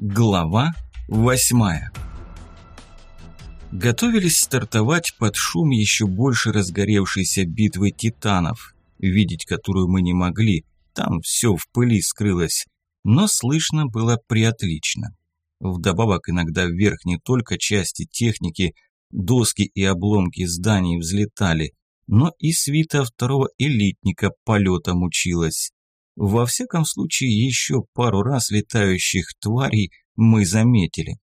Глава 8. Готовились стартовать под шум еще больше разгоревшейся битвы титанов, видеть которую мы не могли, там все в пыли скрылось, но слышно было приотлично. Вдобавок иногда вверх не только части техники, доски и обломки зданий взлетали, но и свита второго элитника полетом училась. Во всяком случае, еще пару раз летающих тварей мы заметили.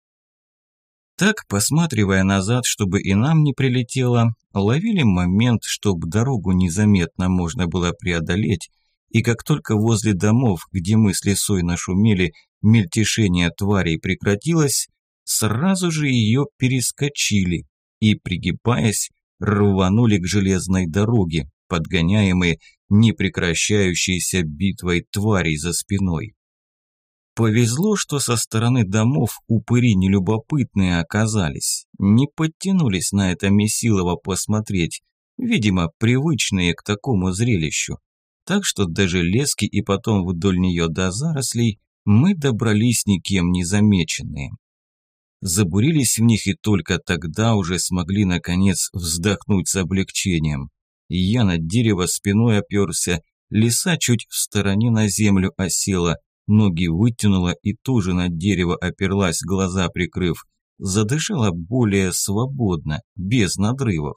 Так, посматривая назад, чтобы и нам не прилетело, ловили момент, чтобы дорогу незаметно можно было преодолеть, и как только возле домов, где мы с лисой нашумели, мельтешение тварей прекратилось, сразу же ее перескочили и, пригибаясь, рванули к железной дороге, подгоняемые непрекращающейся битвой тварей за спиной. Повезло, что со стороны домов упыри нелюбопытные оказались, не подтянулись на это месилово посмотреть, видимо, привычные к такому зрелищу. Так что даже лески и потом вдоль нее до зарослей мы добрались никем не замеченные. Забурились в них и только тогда уже смогли наконец вздохнуть с облегчением. Я на дерево спиной оперся, лиса чуть в стороне на землю осела, ноги вытянула и тоже на дерево оперлась, глаза прикрыв. Задышала более свободно, без надрывов.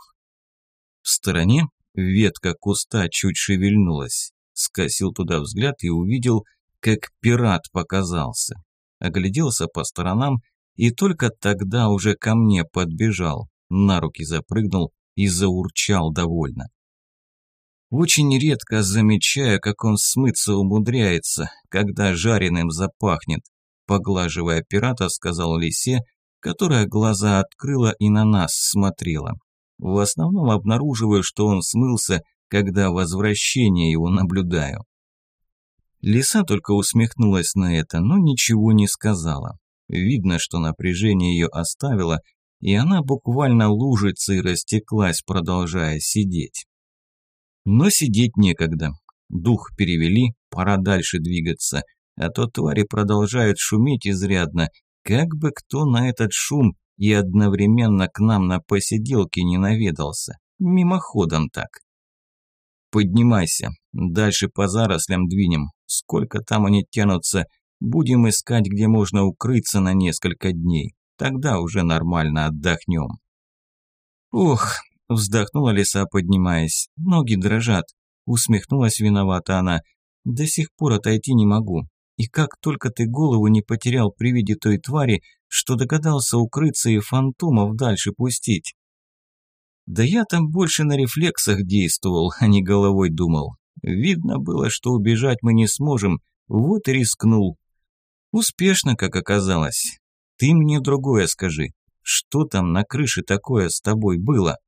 В стороне ветка куста чуть шевельнулась. Скосил туда взгляд и увидел, как пират показался. Огляделся по сторонам и только тогда уже ко мне подбежал, на руки запрыгнул и заурчал довольно. Очень редко замечаю, как он смыться умудряется, когда жареным запахнет, поглаживая пирата, сказал лисе, которая глаза открыла и на нас смотрела. В основном обнаруживаю, что он смылся, когда возвращение его наблюдаю. Лиса только усмехнулась на это, но ничего не сказала. Видно, что напряжение ее оставило, и она буквально лужицей растеклась, продолжая сидеть. Но сидеть некогда. Дух перевели, пора дальше двигаться, а то твари продолжают шуметь изрядно, как бы кто на этот шум и одновременно к нам на посиделке не наведался. Мимоходом так. Поднимайся, дальше по зарослям двинем. Сколько там они тянутся, будем искать, где можно укрыться на несколько дней. Тогда уже нормально отдохнем. Ох, вздохнула лиса, поднимаясь. Ноги дрожат. Усмехнулась виновата она. До сих пор отойти не могу. И как только ты голову не потерял при виде той твари, что догадался укрыться и фантомов дальше пустить. Да я там больше на рефлексах действовал, а не головой думал. Видно было, что убежать мы не сможем, вот и рискнул. Успешно, как оказалось. Ты мне другое скажи. Что там на крыше такое с тобой было?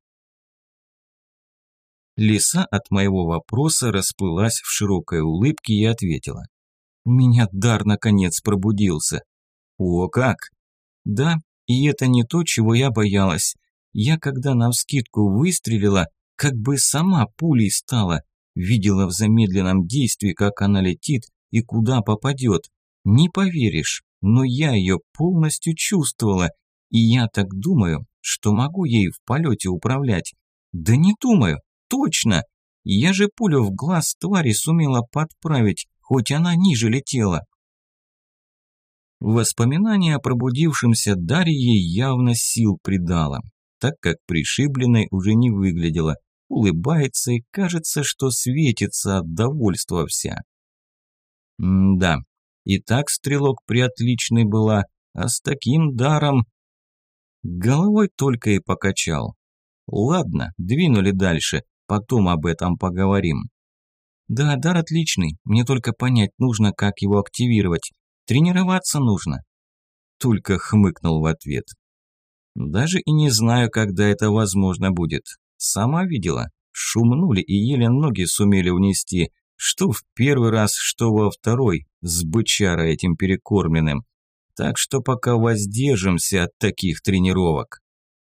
Лиса от моего вопроса расплылась в широкой улыбке и ответила. У меня дар наконец пробудился. О, как? Да, и это не то, чего я боялась. Я, когда навскидку выстрелила, как бы сама пулей стала. Видела в замедленном действии, как она летит и куда попадет. Не поверишь, но я ее полностью чувствовала. И я так думаю, что могу ей в полете управлять. Да не думаю. Точно! Я же пулю в глаз твари сумела подправить, хоть она ниже летела. Воспоминание о пробудившемся даре ей явно сил придало, так как пришибленной уже не выглядела, улыбается и кажется, что светится от довольства вся. Да, и так стрелок приотличной была, а с таким даром... Головой только и покачал. Ладно, двинули дальше. Потом об этом поговорим. Да, дар отличный, мне только понять нужно, как его активировать. Тренироваться нужно. Только хмыкнул в ответ. Даже и не знаю, когда это возможно будет. Сама видела, шумнули и еле ноги сумели унести, что в первый раз, что во второй, с бычарой этим перекормленным. Так что пока воздержимся от таких тренировок.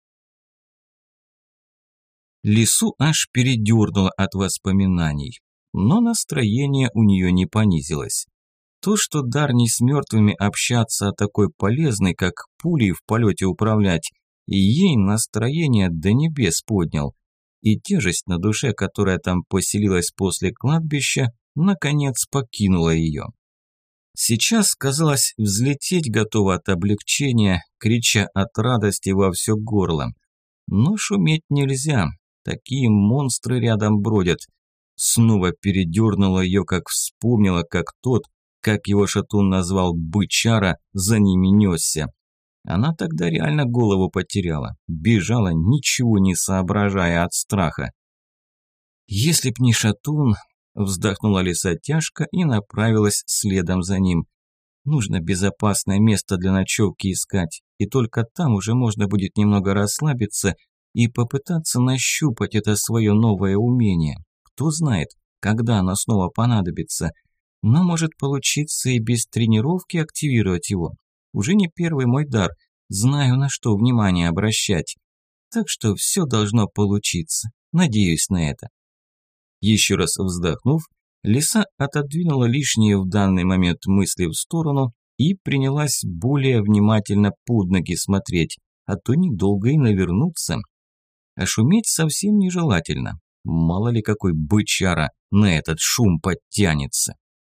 Лису аж передернуло от воспоминаний, но настроение у нее не понизилось. То, что дар не с мертвыми общаться, а такой полезный, как пулей в полете управлять, и ей настроение до небес поднял. И тяжесть на душе, которая там поселилась после кладбища, наконец покинула ее. Сейчас, казалось, взлететь готова от облегчения, крича от радости во все горло. Но шуметь нельзя, такие монстры рядом бродят. Снова передернула ее, как вспомнила, как его шатун назвал бычара, за ними несся. Она тогда реально голову потеряла, бежала, ничего не соображая от страха. «Если б не шатун», – вздохнула лиса тяжко и направилась следом за ним. «Нужно безопасное место для ночевки искать, и только там уже можно будет немного расслабиться и попытаться нащупать это свое новое умение. Кто знает, когда оно снова понадобится. Но может получиться и без тренировки активировать его. Уже не первый мой дар, знаю, на что внимание обращать. Так что все должно получиться, надеюсь на это». Еще раз вздохнув, лиса отодвинула лишние в данный момент мысли в сторону и принялась более внимательно под ноги смотреть, а то недолго и навернуться. А шуметь совсем нежелательно, мало ли какой бычара на этот шум подтянется.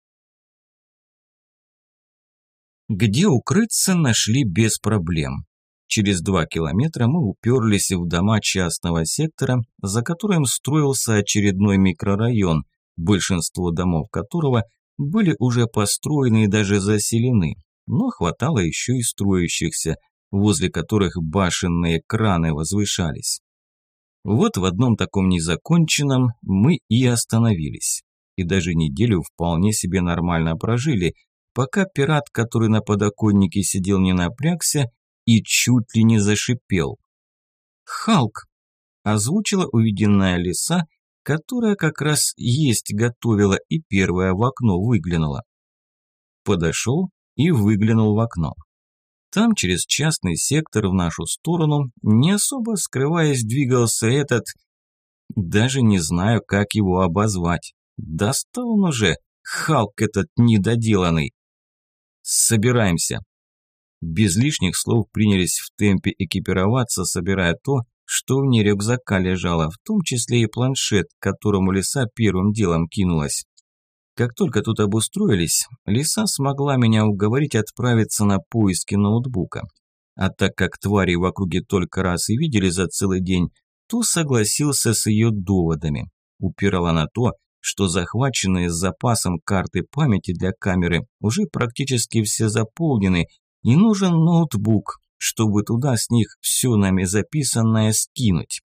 Где укрыться нашли без проблем. Через 2 километра мы уперлись в дома частного сектора, за которым строился очередной микрорайон, большинство домов которого были уже построены и даже заселены, но хватало еще и строящихся, возле которых башенные краны возвышались. Вот в одном таком незаконченном мы и остановились. И даже неделю вполне себе нормально прожили, пока пират, который на подоконнике сидел, не напрягся и чуть ли не зашипел. «Халк!» – озвучила увиденная лиса, которая как раз есть готовила и первая в окно выглянула. Подошел и выглянул в окно. Там через частный сектор в нашу сторону, не особо скрываясь, двигался этот... Даже не знаю, как его обозвать. Достал он уже, Халк этот недоделанный. «Собираемся». Без лишних слов принялись в темпе экипироваться, собирая то, что вне рюкзака лежало, в том числе и планшет, к которому лиса первым делом кинулась. Как только тут обустроились, лиса смогла меня уговорить отправиться на поиски ноутбука. А так как твари в округе только раз и видели за целый день, то согласился с ее доводами. Упирала на то, что захваченные с запасом карты памяти для камеры уже практически все заполнены, и нужен ноутбук, чтобы туда с них все нами записанное скинуть.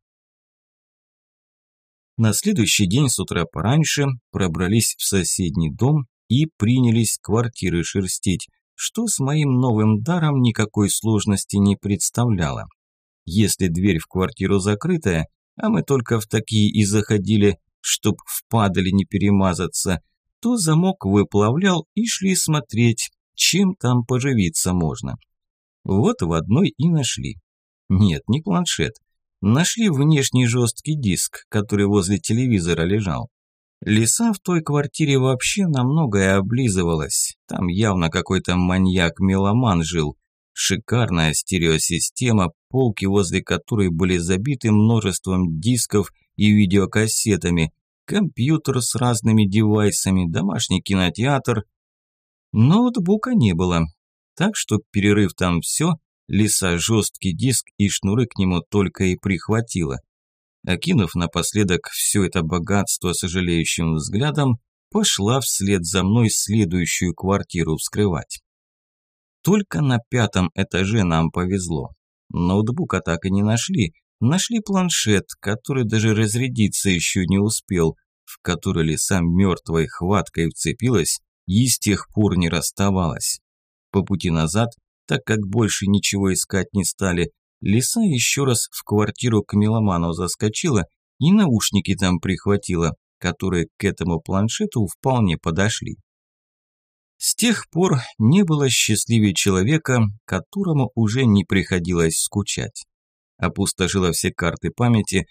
На следующий день с утра пораньше пробрались в соседний дом и принялись квартиры шерстить, что с моим новым даром никакой сложности не представляло. Если дверь в квартиру закрытая, а мы только в такие и заходили, чтоб впадали не перемазаться, то замок выплавлял и шли смотреть, чем там поживиться можно. Вот в одной и нашли. Нет, не планшет. Нашли внешний жесткий диск, который возле телевизора лежал. Лиса в той квартире вообще на многое облизывалась. Там явно какой-то маньяк-меломан жил. Шикарная стереосистема, полки возле которой были забиты множеством дисков и видеокассетами, компьютер с разными девайсами, домашний кинотеатр. Ноутбука не было, так что, перерыв там все, лиса жесткий диск и шнуры к нему только и прихватила. Окинув напоследок все это богатство сожалеющим взглядом, пошла вслед за мной следующую квартиру вскрывать. Только на 5-м этаже нам повезло. Ноутбука так и не нашли. Нашли планшет, который даже разрядиться еще не успел, в который лиса мертвой хваткой вцепилась и с тех пор не расставалась. По пути назад, так как больше ничего искать не стали, лиса еще раз в квартиру к меломану заскочила и наушники там прихватила, которые к этому планшету вполне подошли. С тех пор не было счастливее человека, которому уже не приходилось скучать. Опустошила все карты памяти,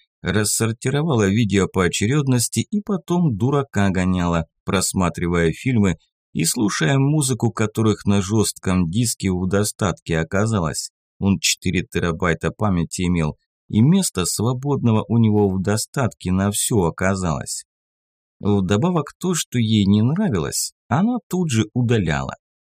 рассортировала видео по очередности и потом дурака гоняла, просматривая фильмы, и слушаем музыку, которых на жестком диске в достатке оказалось. Он 4 терабайта памяти имел, и места свободного у него в достатке на все оказалось. Вдобавок то, что ей не нравилось, она тут же удаляла.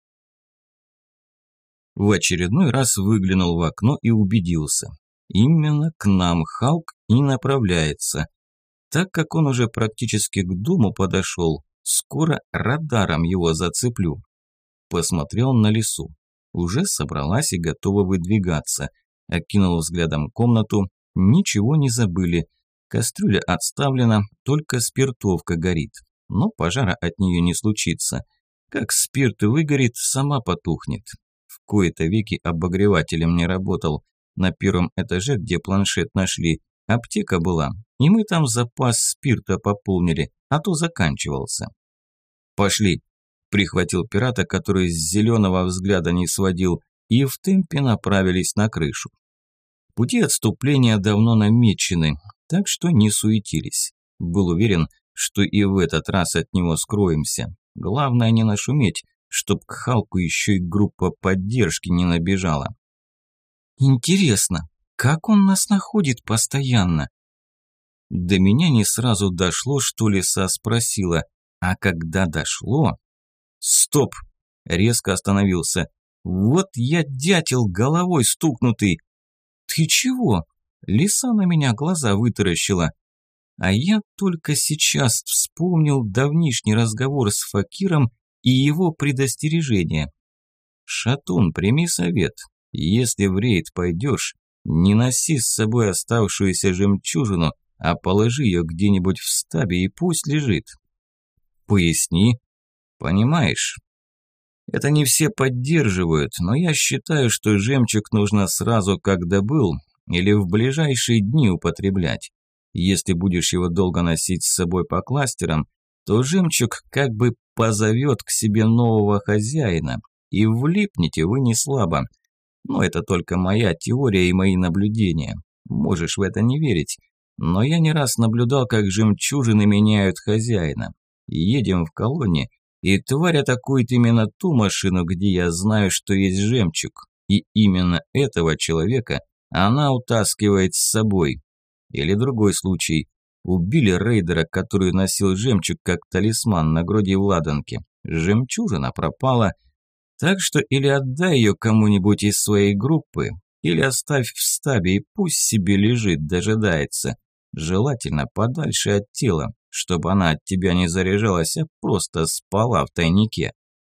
В очередной раз выглянул в окно и убедился. Именно к нам Халк и направляется. Так как он уже практически к дому подошел, скоро радаром его зацеплю. Посмотрел на лесу. Уже собралась и готова выдвигаться. Окинул взглядом комнату. Ничего не забыли. Кастрюля отставлена, только спиртовка горит. Но пожара от нее не случится. Как спирт выгорит, сама потухнет. В кои-то веки обогревателем не работал. На первом этаже, где планшет нашли, аптека была, и мы там запас спирта пополнили, а то заканчивался. «Пошли!» – прихватил пирата, который с зеленого взгляда не сводил, и в темпе направились на крышу. Пути отступления давно намечены, так что не суетились. Был уверен, что и в этот раз от него скроемся. Главное не нашуметь, чтоб к Халку еще и группа поддержки не набежала. Интересно, как он нас находит постоянно? До меня не сразу дошло, что Лиса спросила, а когда дошло... Стоп! Резко остановился. Вот я дятел головой стукнутый. Ты чего? Лиса на меня глаза вытаращила. А я только сейчас вспомнил давнишний разговор с Факиром и его предостережение. Шатун, прими совет. Если в рейд пойдешь, не носи с собой оставшуюся жемчужину, а положи ее где-нибудь в стабе и пусть лежит. Поясни. Понимаешь, это не все поддерживают, но я считаю, что жемчуг нужно сразу, как добыл, или в ближайшие дни употреблять. Если будешь его долго носить с собой по кластерам, то жемчуг как бы позовет к себе нового хозяина, и влипнете вы не слабо. Но это только моя теория и мои наблюдения. Можешь в это не верить, но я не раз наблюдал, как жемчужины меняют хозяина. Едем в колонне, и тварь атакует именно ту машину, где я знаю, что есть жемчуг, и именно этого человека она утаскивает с собой. Или другой случай. Убили рейдера, который носил жемчуг как талисман на груди в ладанке. Жемчужина пропала. Так что или отдай ее кому-нибудь из своей группы, или оставь в стабе и пусть себе лежит, дожидается. Желательно подальше от тела, чтобы она от тебя не заряжалась, а просто спала в тайнике.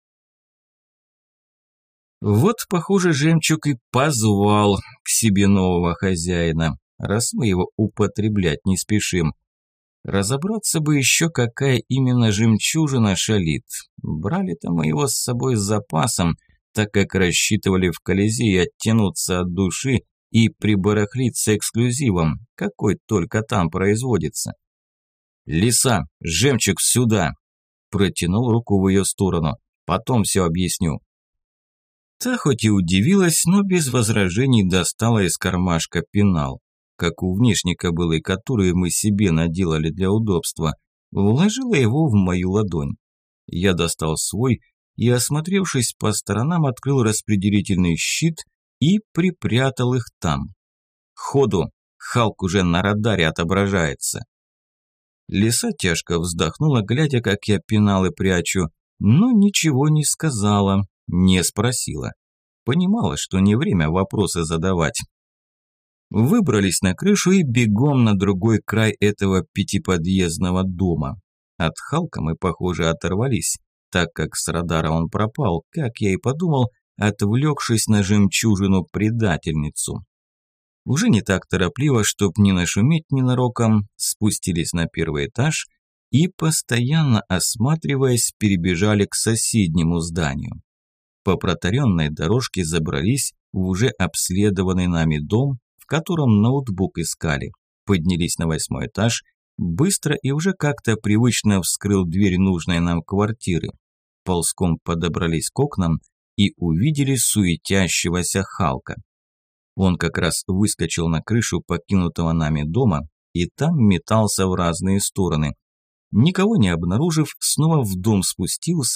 Вот, похоже, жемчуг и позвал к себе нового хозяина, раз мы его употреблять не спешим. Разобраться бы еще, какая именно жемчужина шалит. Брали-то мы его с собой с запасом, так как рассчитывали в Колизее оттянуться от души и прибарахлиться эксклюзивом, какой только там производится. «Лиса, жемчуг сюда!» Протянул руку в ее сторону. «Потом все объясню». Та хоть и удивилась, но без возражений достала из кармашка пенал, как у внешника был и которые мы себе наделали для удобства, вложила его в мою ладонь. Я достал свой и, осмотревшись по сторонам, открыл распределительный щит и припрятал их там. Ходу, Халк уже на радаре отображается. Лиса тяжко вздохнула, глядя, как я пеналы прячу, но ничего не сказала, не спросила. Понимала, что не время вопросы задавать. Выбрались на крышу и бегом на другой край этого пятиподъездного дома. От Халка мы, похоже, оторвались, так как с радара он пропал, как я и подумал, отвлекшись на жемчужину-предательницу. Уже не так торопливо, чтоб не нашуметь ненароком, спустились на первый этаж и, постоянно осматриваясь, перебежали к соседнему зданию. По протаренной дорожке забрались в уже обследованный нами дом, в котором ноутбук искали. Поднялись на 8-й этаж, быстро и уже как-то привычно вскрыл дверь нужной нам квартиры. Ползком подобрались к окнам и увидели суетящегося Халка. Он как раз выскочил на крышу покинутого нами дома и там метался в разные стороны. Никого не обнаружив, снова в дом спустился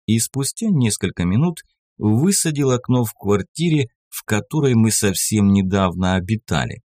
и спустя несколько минут высадил окно в квартире, в которой мы совсем недавно обитали.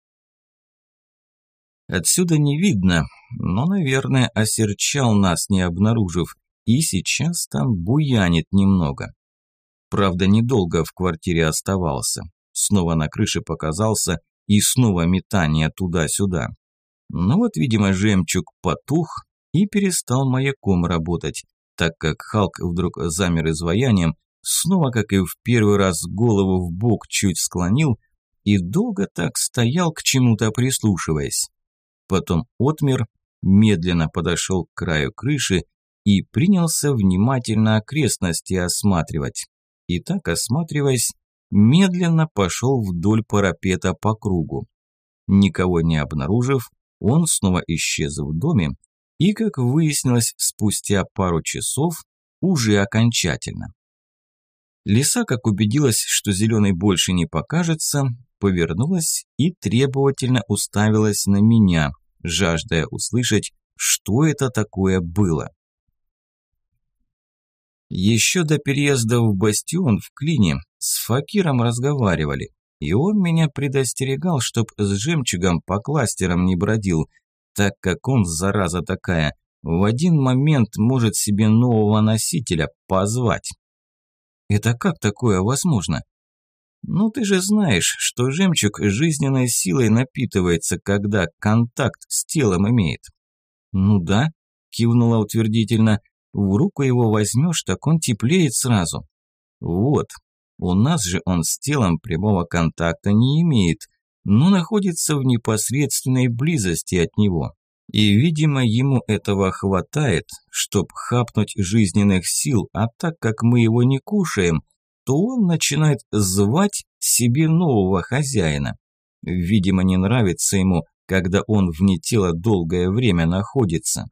Отсюда не видно, но, наверное, осерчал нас, не обнаружив, и сейчас там буянит немного. Правда, недолго в квартире оставался. Снова на крыше показался, и снова метание туда-сюда. Но вот, видимо, жемчуг потух и перестал маяком работать, так как Халк вдруг замер изваянием, снова, как и в первый раз, голову в бок чуть склонил и долго так стоял, к чему-то прислушиваясь. Потом отмер, медленно подошел к краю крыши и принялся внимательно окрестности осматривать. И так, осматриваясь, медленно пошел вдоль парапета по кругу. Никого не обнаружив, он снова исчез в доме и, как выяснилось, спустя пару часов уже окончательно. Лиса, как убедилась, что зеленый больше не покажется, повернулась и требовательно уставилась на меня, жаждая услышать, что это такое было. Еще до переезда в бастион в Клине с Факиром разговаривали, и он меня предостерегал, чтоб с жемчугом по кластерам не бродил, так как он, зараза такая, в один момент может себе нового носителя позвать. Это как такое возможно? Ну ты же знаешь, что жемчуг жизненной силой напитывается, когда контакт с телом имеет. Ну да, кивнула утвердительно, в руку его возьмешь, так он теплеет сразу. Вот, у нас же он с телом прямого контакта не имеет, но находится в непосредственной близости от него. И, видимо, ему этого хватает, чтоб хапнуть жизненных сил, а так как мы его не кушаем, то он начинает звать себе нового хозяина. Видимо, не нравится ему, когда он вне тела долгое время находится.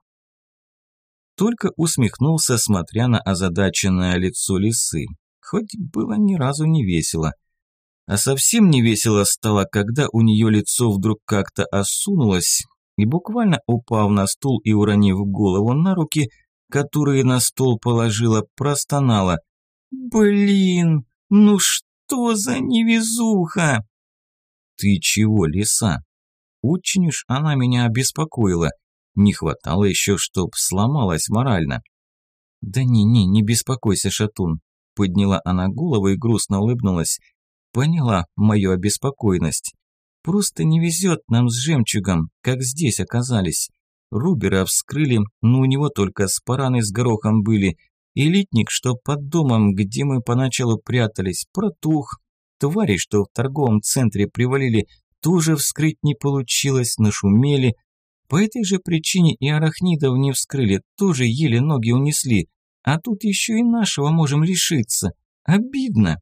Только усмехнулся, смотря на озадаченное лицо лисы, хоть было ни разу не весело. А совсем не весело стало, когда у нее лицо вдруг как-то осунулось, и буквально упав на стул и уронив голову на руки, которые на стол положила, простонала: «Блин, ну что за невезуха!» «Ты чего, лиса?» Очень уж она меня обеспокоила. Не хватало еще, чтоб сломалась морально. «Да не беспокойся, Шатун», – подняла она голову и грустно улыбнулась. «Поняла мою обеспокоенность. Просто не везет нам с жемчугом, как здесь оказались. Рубера вскрыли, но у него только спараны с горохом были. Элитник, что под домом, где мы поначалу прятались, протух. Твари, что в торговом центре привалили, тоже вскрыть не получилось, нашумели. По этой же причине и арахнидов не вскрыли, тоже еле ноги унесли. А тут еще и нашего можем лишиться. Обидно».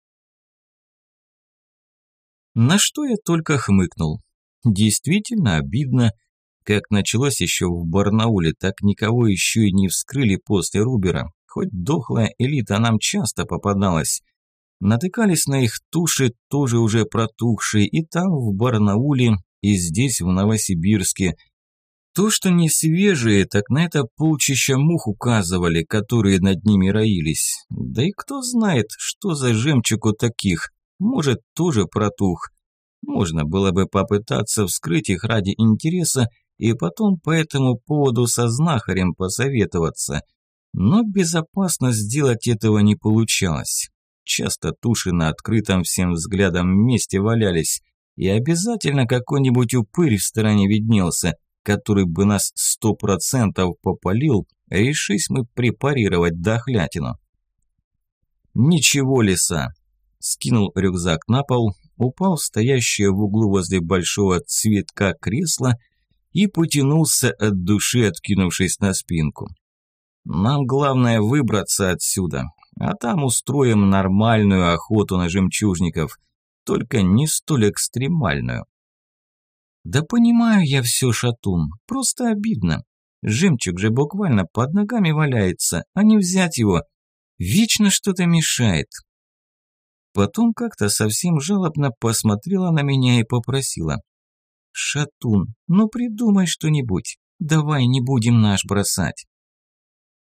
На что я только хмыкнул. Действительно обидно. Как началось еще в Барнауле, так никого еще и не вскрыли после Рубера. Хоть дохлая элита нам часто попадалась. Натыкались на их туши, тоже уже протухшие, и там, в Барнауле, и здесь, в Новосибирске. То, что не свежие, так на это полчища мух указывали, которые над ними роились. Да и кто знает, что за жемчуг у таких. Может, тоже протух. Можно было бы попытаться вскрыть их ради интереса и потом по этому поводу со знахарем посоветоваться. Но безопасно сделать этого не получалось. Часто туши на открытом всем взглядом месте валялись, и обязательно какой-нибудь упырь в стороне виднелся, который бы нас 100% попалил, решись мы препарировать дохлятину. «Ничего, лиса!» Скинул рюкзак на пол, упал в стоящее в углу возле большого цветка кресло и потянулся от души, откинувшись на спинку. «Нам главное выбраться отсюда, а там устроим нормальную охоту на жемчужников, только не столь экстремальную». «Да понимаю я все, Шатун, просто обидно. Жемчуг же буквально под ногами валяется, а не взять его. Вечно что-то мешает». Потом как-то совсем жалобно посмотрела на меня и попросила: «Шатун, ну придумай что-нибудь, давай не будем наш бросать».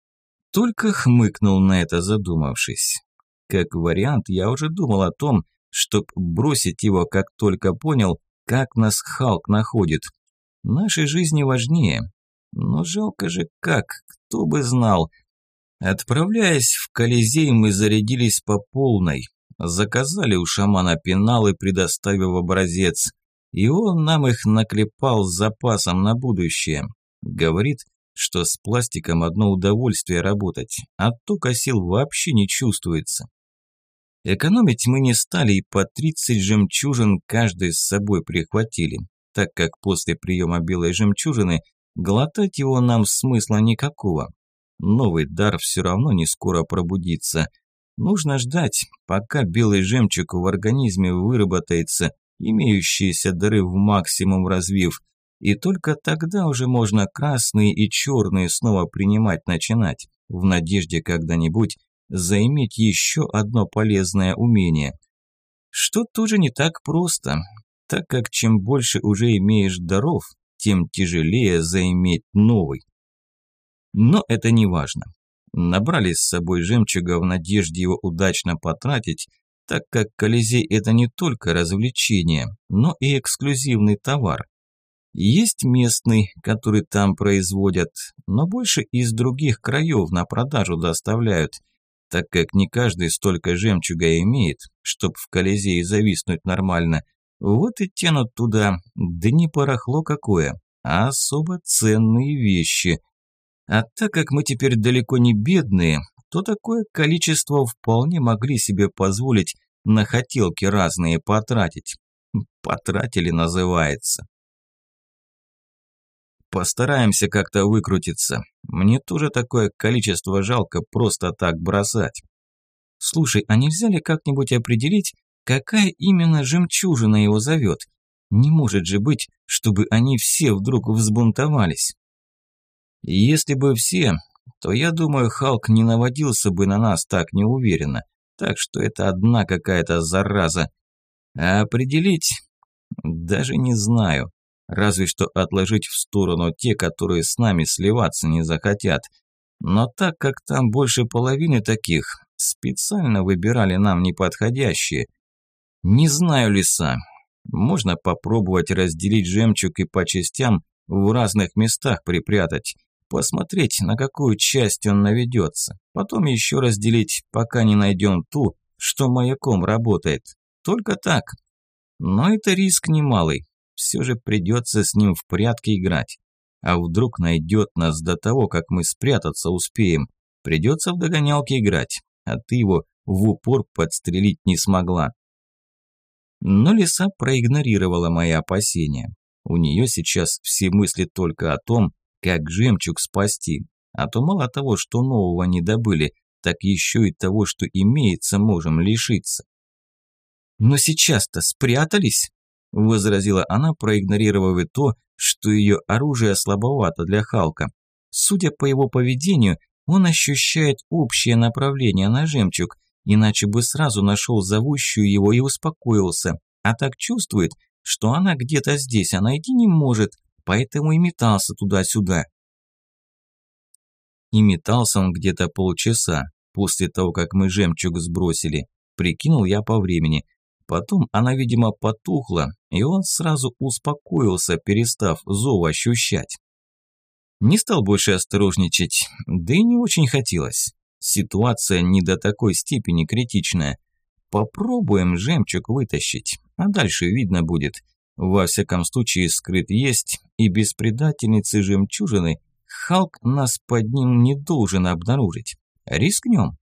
Только хмыкнул на это, задумавшись. Как вариант, я уже думал о том, чтоб бросить его, как только понял, как нас Халк находит. Наши жизни важнее. Но жалко же как, кто бы знал. Отправляясь в Колизей, мы зарядились по полной. Заказали у шамана пеналы, предоставив образец. И он нам их наклепал с запасом на будущее. Говорит, что с пластиком одно удовольствие работать, а тока сил вообще не чувствуется. Экономить мы не стали и по 30 жемчужин каждый с собой прихватили, так как после приема белой жемчужины глотать его нам смысла никакого. Новый дар все равно не скоро пробудится. Нужно ждать, пока белый жемчуг в организме выработается, имеющиеся дары в максимум развив, и только тогда уже можно красные и черные снова принимать начинать, в надежде когда-нибудь заиметь еще одно полезное умение. Что тоже не так просто, так как чем больше уже имеешь даров, тем тяжелее заиметь новый. Но это не важно. Набрали с собой жемчуга в надежде его удачно потратить, так как Колизей – это не только развлечение, но и эксклюзивный товар. Есть местный, который там производят, но больше из других краев на продажу доставляют, так как не каждый столько жемчуга имеет, чтоб в Колизее зависнуть нормально. Вот и тянут туда, да не барахло какое, а особо ценные вещи. А так как мы теперь далеко не бедные, то такое количество вполне могли себе позволить на хотелки разные потратить. Потратили, называется. Постараемся как-то выкрутиться. Мне тоже такое количество жалко просто так бросать. Слушай, а нельзя ли как-нибудь определить, какая именно жемчужина его зовет? Не может же быть, чтобы они все вдруг взбунтовались. Если бы все, то я думаю, Халк не наводился бы на нас так неуверенно. Так что это одна какая-то зараза. А определить? Даже не знаю. Разве что отложить в сторону те, которые с нами сливаться не захотят. Но так как там больше половины таких, специально выбирали нам неподходящие. Не знаю, лиса. Можно попробовать разделить жемчуг и по частям в разных местах припрятать. Посмотреть, на какую часть он наведется. Потом еще разделить, пока не найдем ту, что маяком работает. Только так. Но это риск немалый. Все же придется с ним в прятки играть. А вдруг найдет нас до того, как мы спрятаться успеем. Придется в догонялки играть, а ты его в упор подстрелить не смогла. Но лиса проигнорировала мои опасения. У нее сейчас все мысли только о том, как жемчуг спасти. А то мало того, что нового не добыли, так еще и того, что имеется, можем лишиться. Но сейчас-то спрятались, возразила она, проигнорировав и то, что ее оружие слабовато для Халка. Судя по его поведению, он ощущает общее направление на жемчуг, иначе бы сразу нашел зовущую его и успокоился, а так чувствует, что она где-то здесь, а найти не может, поэтому и метался туда-сюда. И метался он где-то полчаса, после того, как мы жемчуг сбросили, прикинул я по времени. Потом она, видимо, потухла, и он сразу успокоился, перестав зов ощущать. Не стал больше осторожничать, да и не очень хотелось. Ситуация не до такой степени критичная. Попробуем жемчуг вытащить, а дальше видно будет. Во всяком случае, скрыт есть, и без предательницы жемчужины Халк нас под ним не должен обнаружить. Рискнем.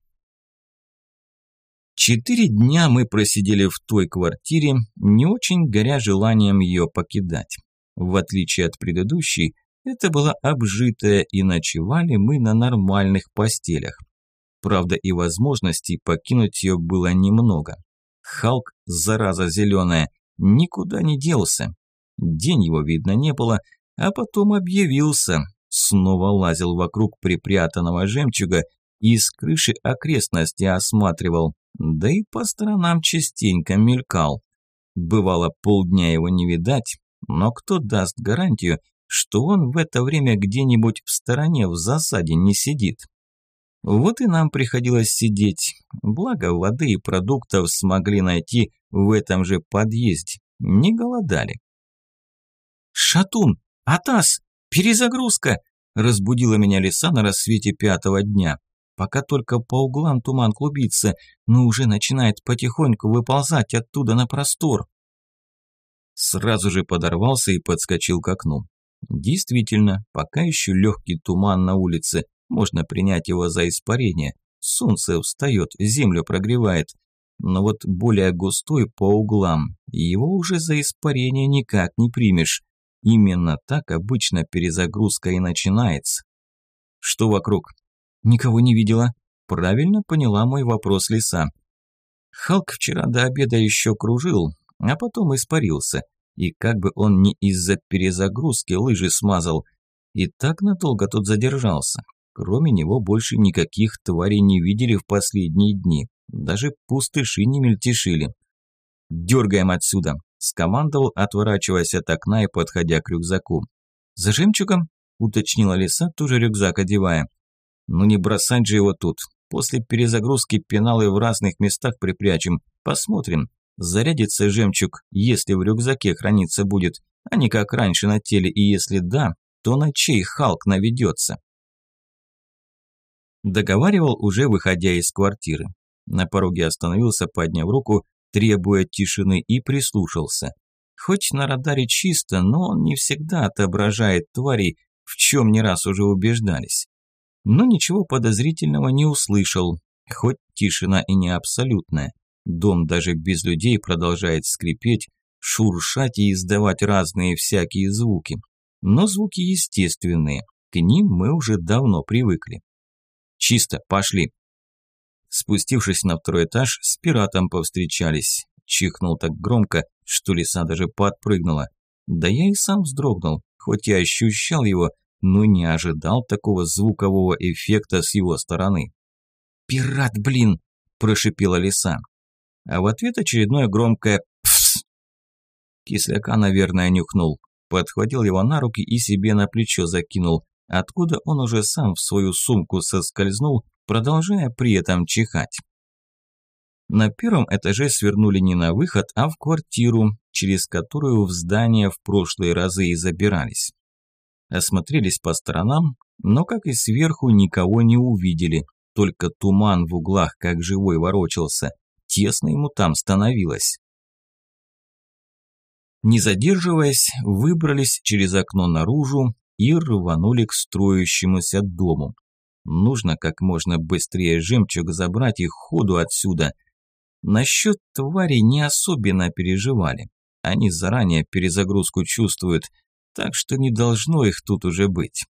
4 дня мы просидели в той квартире, не очень горя желанием ее покидать. В отличие от предыдущей, это была обжитая, и ночевали мы на нормальных постелях. Правда, и возможностей покинуть ее было немного. Халк, зараза зеленая, никуда не делся. День его видно не было, а потом объявился. Снова лазил вокруг припрятанного жемчуга и с крыши окрестности осматривал, да и по сторонам частенько мелькал. Бывало, полдня его не видать, но кто даст гарантию, что он в это время где-нибудь в стороне в засаде не сидит? Вот и нам приходилось сидеть. Благо, воды и продуктов смогли найти в этом же подъезде. Не голодали. «Шатун! Атас! Перезагрузка!» Разбудила меня лиса на рассвете 5-го дня. Пока только по углам туман клубится, но уже начинает потихоньку выползать оттуда на простор. Сразу же подорвался и подскочил к окну. Действительно, пока еще легкий туман на улице, можно принять его за испарение. Солнце встает, землю прогревает. Но вот более густой по углам, его уже за испарение никак не примешь. Именно так обычно перезагрузка и начинается. Что вокруг? Никого не видела. Правильно поняла мой вопрос лиса. Халк вчера до обеда еще кружил, а потом испарился. И как бы он не из-за перезагрузки лыжи смазал, и так надолго тут задержался. Кроме него больше никаких тварей не видели в последние дни. Даже пустыши не мельтешили. «Дергаем отсюда!» – скомандовал, отворачиваясь от окна и подходя к рюкзаку. «За жемчугом?» – уточнила лиса, тоже рюкзак одевая. «Ну не бросать же его тут. После перезагрузки пеналы в разных местах припрячем. Посмотрим. Зарядится жемчуг, если в рюкзаке храниться будет, а не как раньше на теле, и если да, то на чей Халк наведется?» Договаривал, уже выходя из квартиры. На пороге остановился, подняв руку, требуя тишины, и прислушался. Хоть на радаре чисто, но он не всегда отображает тварей, в чем не раз уже убеждались. Но ничего подозрительного не услышал, хоть тишина и не абсолютная. Дом даже без людей продолжает скрипеть, шуршать и издавать разные всякие звуки. Но звуки естественные, к ним мы уже давно привыкли. «Чисто, пошли!» Спустившись на второй этаж, с пиратом повстречались. Чихнул так громко, что лиса даже подпрыгнула. Да я и сам вздрогнул, хоть и ощущал его, но не ожидал такого звукового эффекта с его стороны. «Пират, блин!» – прошипела лиса. А в ответ очередное громкое «пфс». Кисляка, наверное, нюхнул. Подхватил его на руки и себе на плечо закинул, откуда он уже сам в свою сумку соскользнул, продолжая при этом чихать. На первом этаже свернули не на выход, а в квартиру, через которую в здание в прошлые разы и забирались. Осмотрелись по сторонам, но, как и сверху, никого не увидели, только туман в углах как живой ворочался, тесно ему там становилось. Не задерживаясь, выбрались через окно наружу и рванули к строящемуся дому. Нужно как можно быстрее жемчуг забрать и ходу отсюда. Насчет тварей не особенно переживали. Они заранее перезагрузку чувствуют, так что не должно их тут уже быть.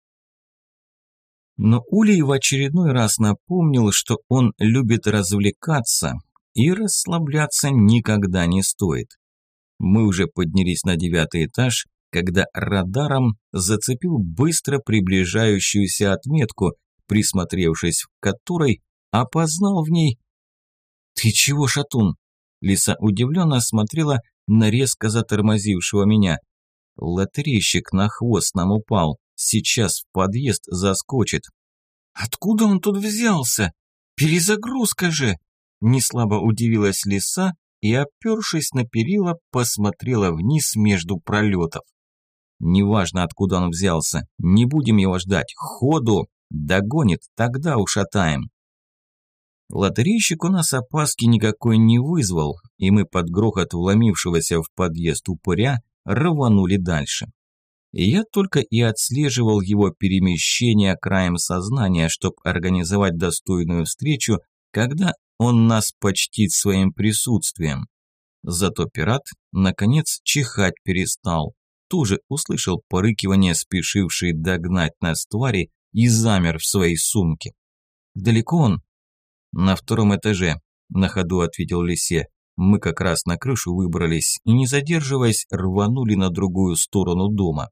Но Улей в очередной раз напомнил, что он любит развлекаться, и расслабляться никогда не стоит. Мы уже поднялись на 9-й этаж, когда радаром зацепил быстро приближающуюся отметку, присмотревшись в которой, опознал в ней... «Ты чего, шатун?» Лиса удивленно смотрела на резко затормозившего меня. Лотерейщик на хвост нам упал, сейчас в подъезд заскочит. «Откуда он тут взялся? Перезагрузка же!» Неслабо удивилась лиса и, опершись на перила, посмотрела вниз между пролетов. «Неважно, откуда он взялся, не будем его ждать, ходу! Догонит, тогда ушатаем!» Лотерейщик у нас опаски никакой не вызвал, и мы под грохот вломившегося в подъезд упыря рванули дальше. И я только и отслеживал его перемещение краем сознания, чтобы организовать достойную встречу, когда он нас почтит своим присутствием. Зато пират, наконец, чихать перестал. Тоже услышал порыкивание, спешившей догнать нас твари, и замер в своей сумке. «Далеко он?» «На 2-м этаже», – на ходу ответил лисе. Мы как раз на крышу выбрались и, не задерживаясь, рванули на другую сторону дома.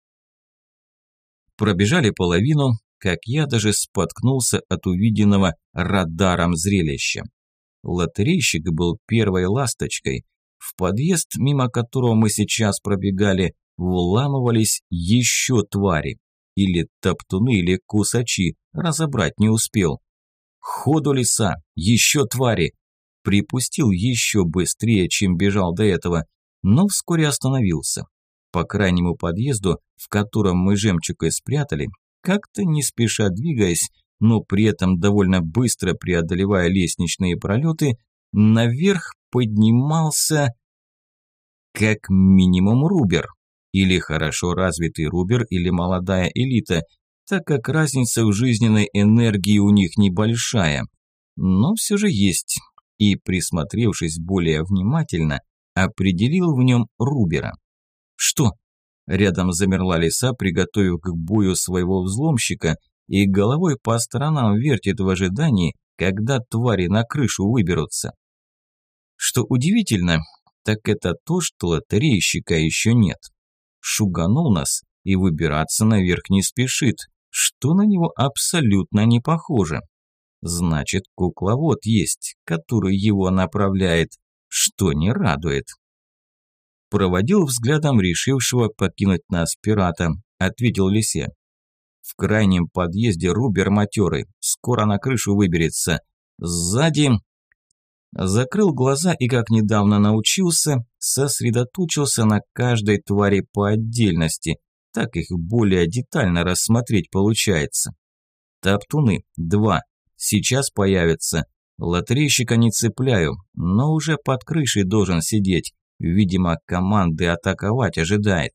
Пробежали половину, как я даже споткнулся от увиденного радаром зрелища. Лотерейщик был первой ласточкой. В подъезд, мимо которого мы сейчас пробегали, вламывались еще твари. Или топтуны, или кусачи, разобрать не успел. Ходу, лиса! Еще твари!» Припустил еще быстрее, чем бежал до этого, но вскоре остановился. По крайнему подъезду, в котором мы жемчуг и спрятали, как-то не спеша двигаясь, но при этом довольно быстро преодолевая лестничные пролеты, наверх поднимался как минимум Рубер. Или хорошо развитый Рубер, или молодая элита, так как разница в жизненной энергии у них небольшая. Но все же есть. И, присмотревшись более внимательно, определил в нем Рубера. «Что?» Рядом замерла лиса, приготовив к бою своего взломщика, и головой по сторонам вертит в ожидании, когда твари на крышу выберутся. Что удивительно, так это то, что лотерейщика еще нет. Шуганул нас и выбираться наверх не спешит, что на него абсолютно не похоже. Значит, кукловод есть, который его направляет, что не радует. Проводил взглядом решившего покинуть нас пирата, ответил лисе. В крайнем подъезде Рубер матерый, скоро на крышу выберется. Сзади... Закрыл глаза и, как недавно научился, сосредоточился на каждой твари по отдельности, так их более детально рассмотреть получается. Топтуны, 2, сейчас появятся. Лотерейщика не цепляю, но уже под крышей должен сидеть, видимо, команды атаковать ожидает.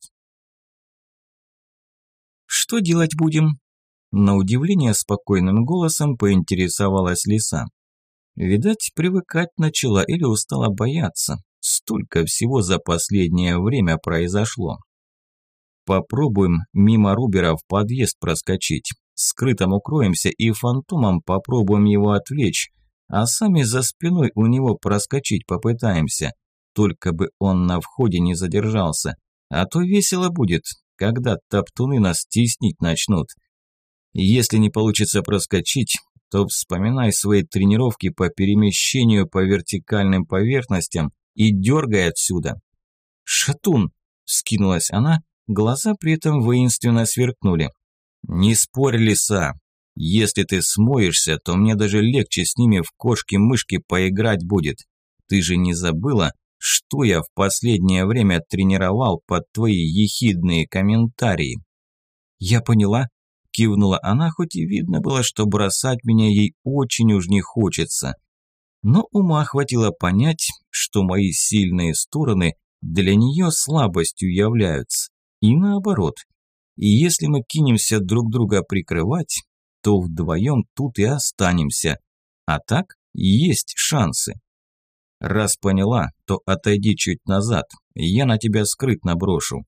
«Что делать будем?» На удивление спокойным голосом поинтересовалась лиса. Видать, привыкать начала или устала бояться. Столько всего за последнее время произошло. Попробуем мимо Рубера в подъезд проскочить. Скрытым укроемся и фантомом попробуем его отвлечь, а сами за спиной у него проскочить попытаемся. Только бы он на входе не задержался, а то весело будет, когда топтуны нас теснить начнут. Если не получится проскочить, то вспоминай свои тренировки по перемещению по вертикальным поверхностям и дергай отсюда. «Шатун!» – вскинулась она, глаза при этом воинственно сверкнули. «Не спорь, лиса! Если ты смоешься, то мне даже легче с ними в кошки-мышки поиграть будет. Ты же не забыла, что я в последнее время тренировал под твои ехидные комментарии?» «Я поняла», – кивнула она, хоть и видно было, что бросать меня ей очень уж не хочется. Но ума хватило понять, что мои сильные стороны для нее слабостью являются. И наоборот. И если мы кинемся друг друга прикрывать, то вдвоем тут и останемся. А так есть шансы. Раз поняла, то отойди чуть назад, я на тебя скрытно брошу.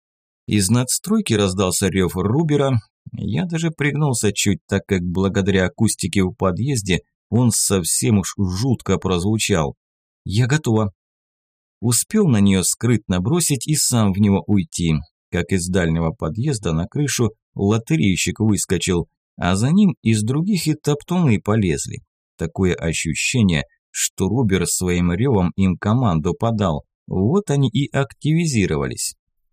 Из надстройки раздался рев Рубера. Я даже пригнулся чуть, так как благодаря акустике в подъезде он совсем уж жутко прозвучал. Я готова. Успел на нее скрытно бросить и сам в него уйти. Как из дальнего подъезда на крышу лотерейщик выскочил, а за ним из других и топтуны полезли. Такое ощущение, что Рубер своим ревом им команду подал, вот они и активизировались.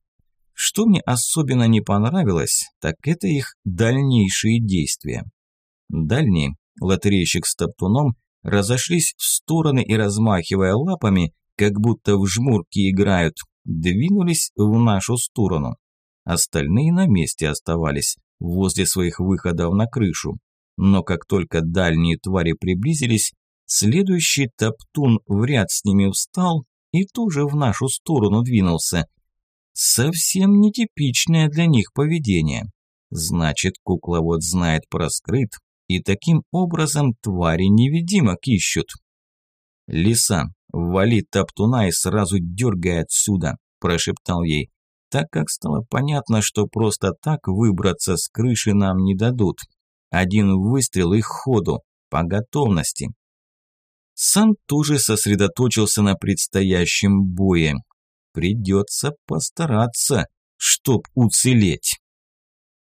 Что мне особенно не понравилось, так это их дальнейшие действия. Дальние, лотерейщик с топтуном, разошлись в стороны и, размахивая лапами, как будто в жмурки играют, двинулись в нашу сторону. Остальные на месте оставались, возле своих выходов на крышу. Но как только дальние твари приблизились, следующий топтун в ряд с ними встал и тоже в нашу сторону двинулся. Совсем нетипичное для них поведение. Значит, кукловод знает про скрыт, и таким образом твари невидимок ищут. «Лиса, вали топтуна и сразу дергай отсюда», – прошептал ей, так как стало понятно, что просто так выбраться с крыши нам не дадут. Один выстрел и ходу, по готовности. Сам тоже сосредоточился на предстоящем бое. Придется постараться, чтоб уцелеть.